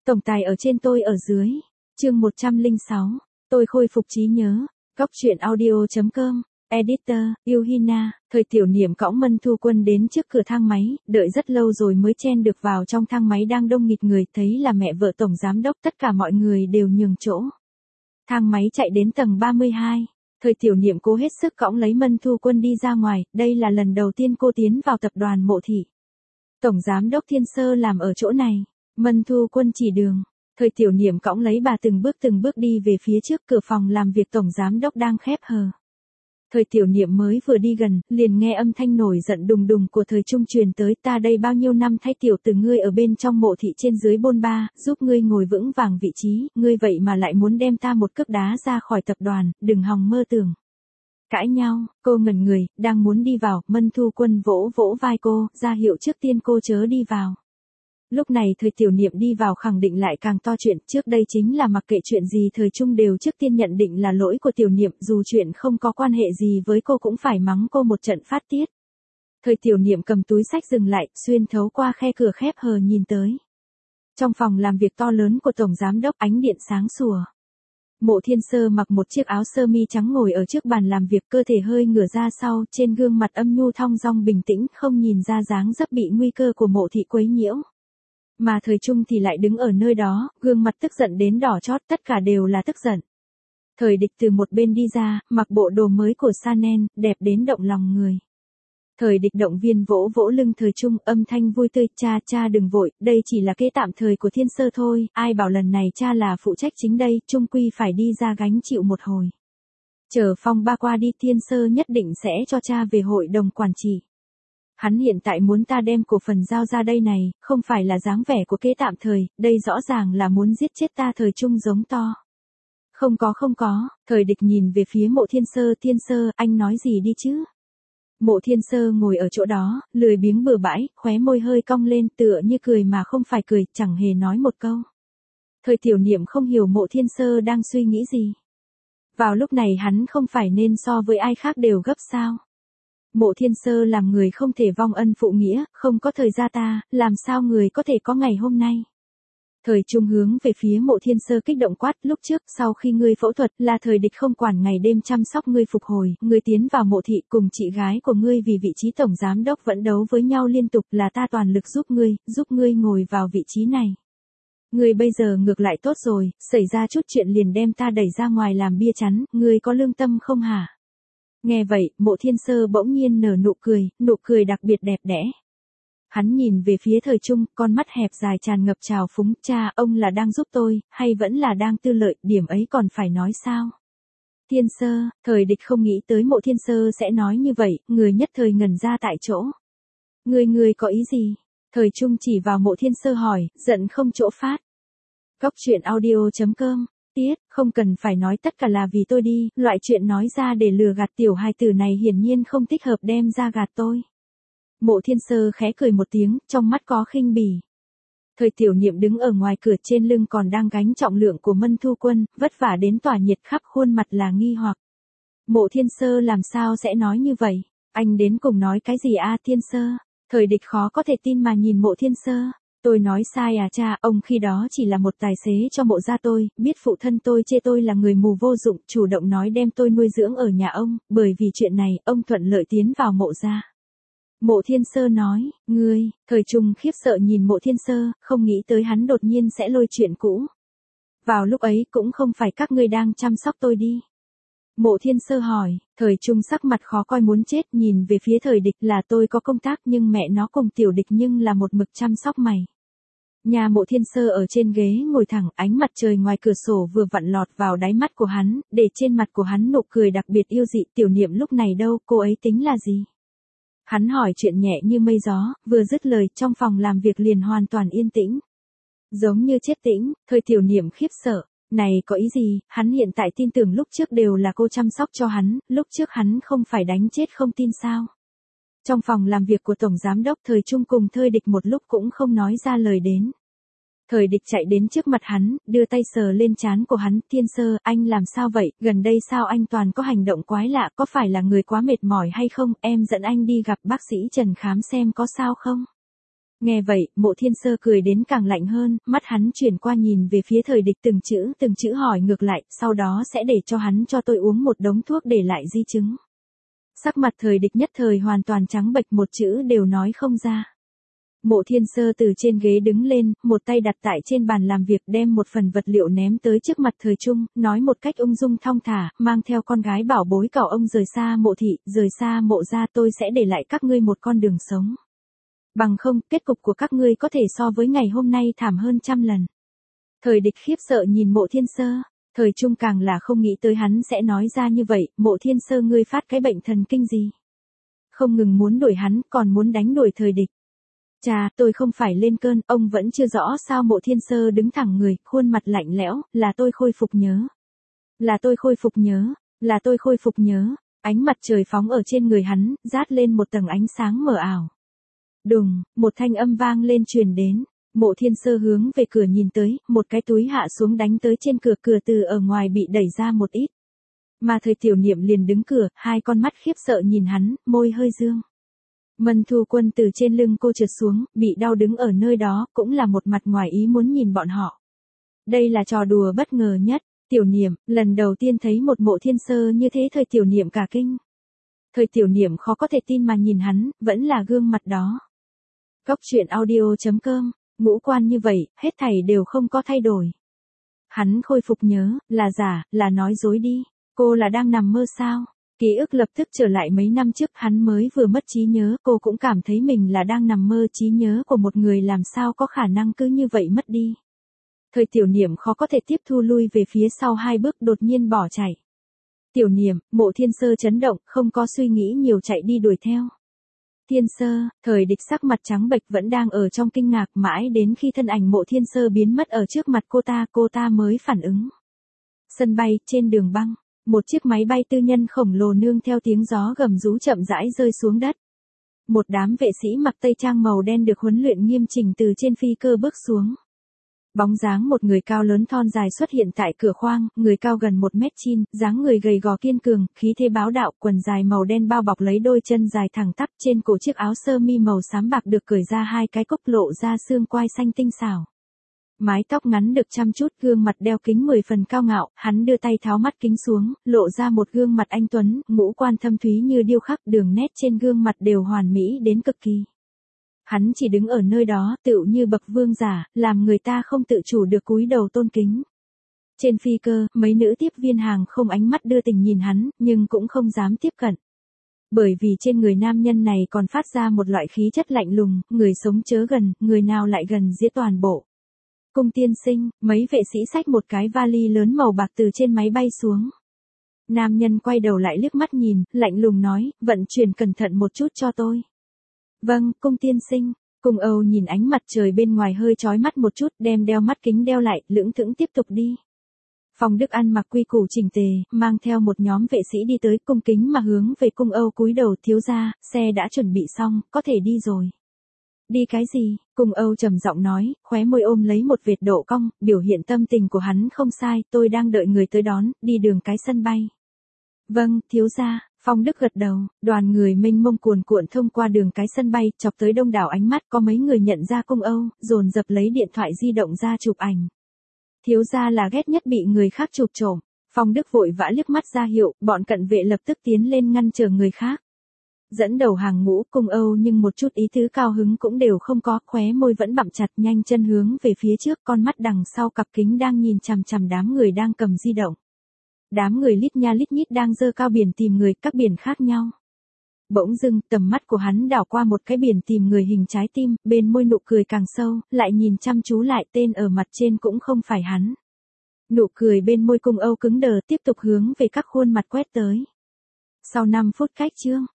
Tổng tài ở trên tôi ở dưới. Chương 106. Tôi khôi phục trí nhớ. Góc truyện audio.com. Editor, Yuhina. Thời Tiểu Niệm cõng Mân Thu Quân đến trước cửa thang máy, đợi rất lâu rồi mới chen được vào trong thang máy đang đông nghịt người, thấy là mẹ vợ tổng giám đốc, tất cả mọi người đều nhường chỗ. Thang máy chạy đến tầng 32. Thời Tiểu Niệm cố hết sức cõng lấy Mân Thu Quân đi ra ngoài, đây là lần đầu tiên cô tiến vào tập đoàn Mộ Thị. Tổng giám đốc Thiên Sơ làm ở chỗ này. Mân Thu Quân chỉ đường. Thời Tiểu Niệm cõng lấy bà từng bước đi về phía trước, cửa phòng làm việc tổng giám đốc đang khép hờ. Thời Tiểu Niệm mới vừa đi gần, liền nghe âm thanh nổi giận đùng đùng của Thời Trung truyền tới, ta đây bao nhiêu năm thay tiểu tử ngươi ở bên trong Mộ Thị trên dưới bôn ba, giúp ngươi ngồi vững vàng vị trí, ngươi vậy mà lại muốn đem ta một cước đá ra khỏi tập đoàn, đừng hòng mơ tưởng. Cãi nhau, cô ngẩn người, đang muốn đi vào, Mân Thu Quân vỗ vỗ vai cô, ra hiệu trước tiên cô chớ đi vào. Lúc này Thời Tiểu Niệm đi vào khẳng định lại càng to chuyện, trước đây chính là mặc kệ chuyện gì Thời Trung đều trước tiên nhận định là lỗi của Tiểu Niệm, dù chuyện không có quan hệ gì với cô cũng phải mắng cô một trận phát tiết. Thời Tiểu Niệm cầm túi xách dừng lại, xuyên thấu qua khe cửa khép hờ nhìn tới. Trong phòng làm việc to lớn của tổng giám đốc, ánh điện sáng sủa. Mộ Thiên Sơ mặc một chiếc áo sơ mi trắng ngồi ở trước bàn làm việc, cơ thể hơi ngửa ra sau, trên gương mặt âm nhu thong dong bình tĩnh, không nhìn ra dáng dấp bị nguy cơ của Mộ Thị quấy nhiễu. Mà Thời Trung thì lại đứng ở nơi đó, gương mặt tức giận đến đỏ chót, tất cả đều là tức giận. Thời Địch từ một bên đi ra, mặc bộ đồ mới của Chanel, đẹp đến động lòng người. Thời Địch động viên vỗ vỗ lưng Thời Trung, âm thanh vui tươi, cha đừng vội, đây chỉ là kế tạm thời của Thiên Sơ thôi, ai bảo lần này cha là phụ trách chính đây, chung quy phải đi ra gánh chịu một hồi. Chờ phong ba qua đi, Thiên Sơ nhất định sẽ cho cha về hội đồng quản trị. Hắn hiện tại muốn ta đem cổ phần giao ra đây này, không phải là dáng vẻ của kế tạm thời, đây rõ ràng là muốn giết chết ta. Thời Trung giống to. Không có, Thời Địch nhìn về phía Mộ Thiên Sơ, anh nói gì đi chứ? Mộ Thiên Sơ ngồi ở chỗ đó, lười biếng bừa bãi, khóe môi hơi cong lên tựa như cười mà không phải cười, chẳng hề nói một câu. Thời Tiểu Niệm không hiểu Mộ Thiên Sơ đang suy nghĩ gì. Vào lúc này hắn không phải nên so với ai khác đều gấp sao? Mộ Thiên Sơ làm người không thể vong ân phụ nghĩa, không có thời gia ta, làm sao người có thể có ngày hôm nay. Thời Trung hướng về phía Mộ Thiên Sơ kích động quát, lúc trước, sau khi ngươi phẫu thuật, là Thời Địch không quản ngày đêm chăm sóc ngươi phục hồi, ngươi tiến vào Mộ Thị cùng chị gái của ngươi vì vị trí tổng giám đốc vẫn đấu với nhau liên tục, là ta toàn lực giúp ngươi ngồi vào vị trí này. Ngươi bây giờ ngược lại tốt rồi, xảy ra chút chuyện liền đem ta đẩy ra ngoài làm bia chắn, ngươi có lương tâm không hả? Nghe vậy, Mộ Thiên Sơ bỗng nhiên nở nụ cười đặc biệt đẹp đẽ. Hắn nhìn về phía Thời Trung, con mắt hẹp dài tràn ngập trào phúng, cha, ông là đang giúp tôi, hay vẫn là đang tư lợi, điểm ấy còn phải nói sao? Thiên Sơ, Thời Địch không nghĩ tới Mộ Thiên Sơ sẽ nói như vậy, người nhất thời ngẩn ra tại chỗ. Ngươi có ý gì? Thời Trung chỉ vào Mộ Thiên Sơ hỏi, giận không chỗ phát. Góc truyện audio.com. Không cần phải nói tất cả là vì tôi đi, loại chuyện nói ra để lừa gạt tiểu hài tử này hiển nhiên không thích hợp đem ra gạt tôi. Mộ Thiên Sơ khẽ cười một tiếng, trong mắt có khinh bỉ. Thời Tiểu Niệm đứng ở ngoài cửa, trên lưng còn đang gánh trọng lượng của Mân Thu Quân, vất vả đến tỏa nhiệt, khắp khuôn mặt là nghi hoặc. Mộ Thiên Sơ làm sao sẽ nói như vậy? Anh đến cùng nói cái gì a Thiên Sơ? Thời Địch khó có thể tin mà nhìn Mộ Thiên Sơ. Tôi nói sai à cha, ông khi đó chỉ là một tài xế cho Mộ gia tôi, biết phụ thân tôi chê tôi là người mù vô dụng, chủ động nói đem tôi nuôi dưỡng ở nhà ông, bởi vì chuyện này, ông thuận lợi tiến vào Mộ gia. Mộ Thiên Sơ nói, ngươi, Thời Trung khiếp sợ nhìn Mộ Thiên Sơ, không nghĩ tới hắn đột nhiên sẽ lôi chuyện cũ. Vào lúc ấy cũng không phải các ngươi đang chăm sóc tôi đi. Mộ Thiên Sơ hỏi, Thời Trung sắc mặt khó coi muốn chết, nhìn về phía Thời Địch, là tôi có công tác nhưng mẹ nó cùng Tiểu Địch nhưng là một mực chăm sóc mày. Nhà Mộ Thiên Sơ ở trên ghế ngồi thẳng, ánh mặt trời ngoài cửa sổ vừa vặn lọt vào đáy mắt của hắn, để trên mặt của hắn nụ cười đặc biệt yêu dị. Tiểu Niệm lúc này đâu, cô ấy tính là gì? Hắn hỏi chuyện nhẹ như mây gió, vừa dứt lời, trong phòng làm việc liền hoàn toàn yên tĩnh. Giống như chết tĩnh, Thời Tiểu Niệm khiếp sợ. Này có ý gì, hắn hiện tại tin tưởng lúc trước đều là cô chăm sóc cho hắn, lúc trước hắn không phải đánh chết không tin sao. Trong phòng làm việc của Tổng Giám đốc, Thời Trung cùng Thời Địch một lúc cũng không nói ra lời đến. Thời Địch chạy đến trước mặt hắn, đưa tay sờ lên trán của hắn, Thiên Sơ, anh làm sao vậy, gần đây sao anh toàn có hành động quái lạ, có phải là người quá mệt mỏi hay không, em dẫn anh đi gặp bác sĩ Trần khám xem có sao không. Nghe vậy, Mộ Thiên Sơ cười đến càng lạnh hơn, mắt hắn chuyển qua nhìn về phía Thời Địch từng chữ hỏi ngược lại, sau đó sẽ để cho hắn cho tôi uống một đống thuốc để lại di chứng. Sắc mặt Thời Địch nhất thời hoàn toàn trắng bệch, một chữ đều nói không ra. Mộ Thiên Sơ từ trên ghế đứng lên, một tay đặt tại trên bàn làm việc, đem một phần vật liệu ném tới trước mặt Thời Trung, nói một cách ung dung thong thả, mang theo con gái bảo bối cậu ông rời xa Mộ thị, rời xa Mộ gia, tôi sẽ để lại các ngươi một con đường sống. Bằng không, kết cục của các ngươi có thể so với ngày hôm nay thảm hơn trăm lần. Thời Địch khiếp sợ nhìn Mộ Thiên Sơ, Thời Trung càng là không nghĩ tới hắn sẽ nói ra như vậy, Mộ Thiên Sơ ngươi phát cái bệnh thần kinh gì? Không ngừng muốn đuổi hắn, còn muốn đánh đuổi Thời Địch. Chà, tôi không phải lên cơn, ông vẫn chưa rõ sao. Mộ Thiên Sơ đứng thẳng người, khuôn mặt lạnh lẽo, là tôi khôi phục nhớ. Là tôi khôi phục nhớ, là tôi khôi phục nhớ. Ánh mặt trời phóng ở trên người hắn, rát lên một tầng ánh sáng mờ ảo. Đùng, một thanh âm vang lên truyền đến. Mộ Thiên Sơ hướng về cửa nhìn tới, một cái túi hạ xuống đánh tới trên cửa, cửa từ ở ngoài bị đẩy ra một ít. Mà Thời Tiểu Niệm liền đứng cửa, hai con mắt khiếp sợ nhìn hắn, môi hơi dương. Mân Thu Quân từ trên lưng cô trượt xuống, bị đau đứng ở nơi đó, cũng là một mặt ngoài ý muốn nhìn bọn họ. Đây là trò đùa bất ngờ nhất. Tiểu Niệm, lần đầu tiên thấy một Mộ Thiên Sơ như thế. Thời Tiểu Niệm cả kinh. Thời Tiểu Niệm khó có thể tin mà nhìn hắn, vẫn là gương mặt đó. Góc truyện audio.com, ngũ quan như vậy, hết thảy đều không có thay đổi. Hắn khôi phục nhớ, là giả, là nói dối đi. Cô là đang nằm mơ sao? Ký ức lập tức trở lại mấy năm trước, hắn mới vừa mất trí nhớ, cô cũng cảm thấy mình là đang nằm mơ. Trí nhớ của một người làm sao có khả năng cứ như vậy mất đi. Thời Tiểu Niệm khó có thể tiếp thu, lui về phía sau hai bước, đột nhiên bỏ chạy. Tiểu Niệm, Mộ Thiên Sơ chấn động, không có suy nghĩ nhiều chạy đi đuổi theo. Thiên Sơ, Thời Địch sắc mặt trắng bệch vẫn đang ở trong kinh ngạc, mãi đến khi thân ảnh Mộ Thiên Sơ biến mất ở trước mặt cô ta mới phản ứng. Sân bay, trên đường băng, một chiếc máy bay tư nhân khổng lồ nương theo tiếng gió gầm rú chậm rãi rơi xuống đất. Một đám vệ sĩ mặc tây trang màu đen được huấn luyện nghiêm chỉnh từ trên phi cơ bước xuống. Bóng dáng một người cao lớn thon dài xuất hiện tại cửa khoang, người cao gần 1m9, dáng người gầy gò kiên cường, khí thế bá đạo, quần dài màu đen bao bọc lấy đôi chân dài thẳng tắp, trên cổ chiếc áo sơ mi màu xám bạc được cởi ra hai cái cúc lộ ra xương quai xanh tinh xảo. Mái tóc ngắn được chăm chút, gương mặt đeo kính 10 phần cao ngạo, hắn đưa tay tháo mắt kính xuống, lộ ra một gương mặt anh tuấn, ngũ quan thâm thúy như điêu khắc, đường nét trên gương mặt đều hoàn mỹ đến cực kỳ. Hắn chỉ đứng ở nơi đó, tựu như bậc vương giả, làm người ta không tự chủ được cúi đầu tôn kính. Trên phi cơ, mấy nữ tiếp viên hàng không ánh mắt đưa tình nhìn hắn, nhưng cũng không dám tiếp cận. Bởi vì trên người nam nhân này còn phát ra một loại khí chất lạnh lùng, người sống chớ gần, người nào lại gần giết toàn bộ. Cung tiên sinh, mấy vệ sĩ xách một cái vali lớn màu bạc từ trên máy bay xuống. Nam nhân quay đầu lại liếc mắt nhìn, lạnh lùng nói, vận chuyển cẩn thận một chút cho tôi. Vâng, cung tiên sinh. Cung Âu nhìn ánh mặt trời bên ngoài hơi chói mắt một chút, đem đeo mắt kính đeo lại, lững thững tiếp tục đi. Phong Đức ăn mặc quy củ chỉnh tề, mang theo một nhóm vệ sĩ đi tới, cung kính mà hướng về Cung Âu cúi đầu, thiếu gia, xe đã chuẩn bị xong, có thể đi rồi. Đi cái gì? Cung Âu trầm giọng nói, khóe môi ôm lấy một vệt độ cong, biểu hiện tâm tình của hắn không sai, tôi đang đợi người tới đón, đi đường cái sân bay. Vâng, thiếu gia. Phong Đức gật đầu, đoàn người mênh mông cuồn cuộn thông qua đường cái sân bay, chọc tới đông đảo ánh mắt, có mấy người nhận ra Cung Âu, dồn dập lấy điện thoại di động ra chụp ảnh. Thiếu gia là ghét nhất bị người khác chụp trộm. Phong Đức vội vã liếc mắt ra hiệu, bọn cận vệ lập tức tiến lên ngăn chờ người khác. Dẫn đầu hàng ngũ, Cung Âu nhưng một chút ý tứ cao hứng cũng đều không có, khóe môi vẫn bặm chặt, nhanh chân hướng về phía trước, con mắt đằng sau cặp kính đang nhìn chằm chằm đám người đang cầm di động. Đám người lít nha lít nhít đang giơ cao biển tìm người, các biển khác nhau. Bỗng dưng, tầm mắt của hắn đảo qua một cái biển tìm người hình trái tim, bên môi nụ cười càng sâu, lại nhìn chăm chú lại, tên ở mặt trên cũng không phải hắn. Nụ cười bên môi Cung Âu cứng đờ, tiếp tục hướng về các khuôn mặt quét tới. Sau 5 phút cách chương,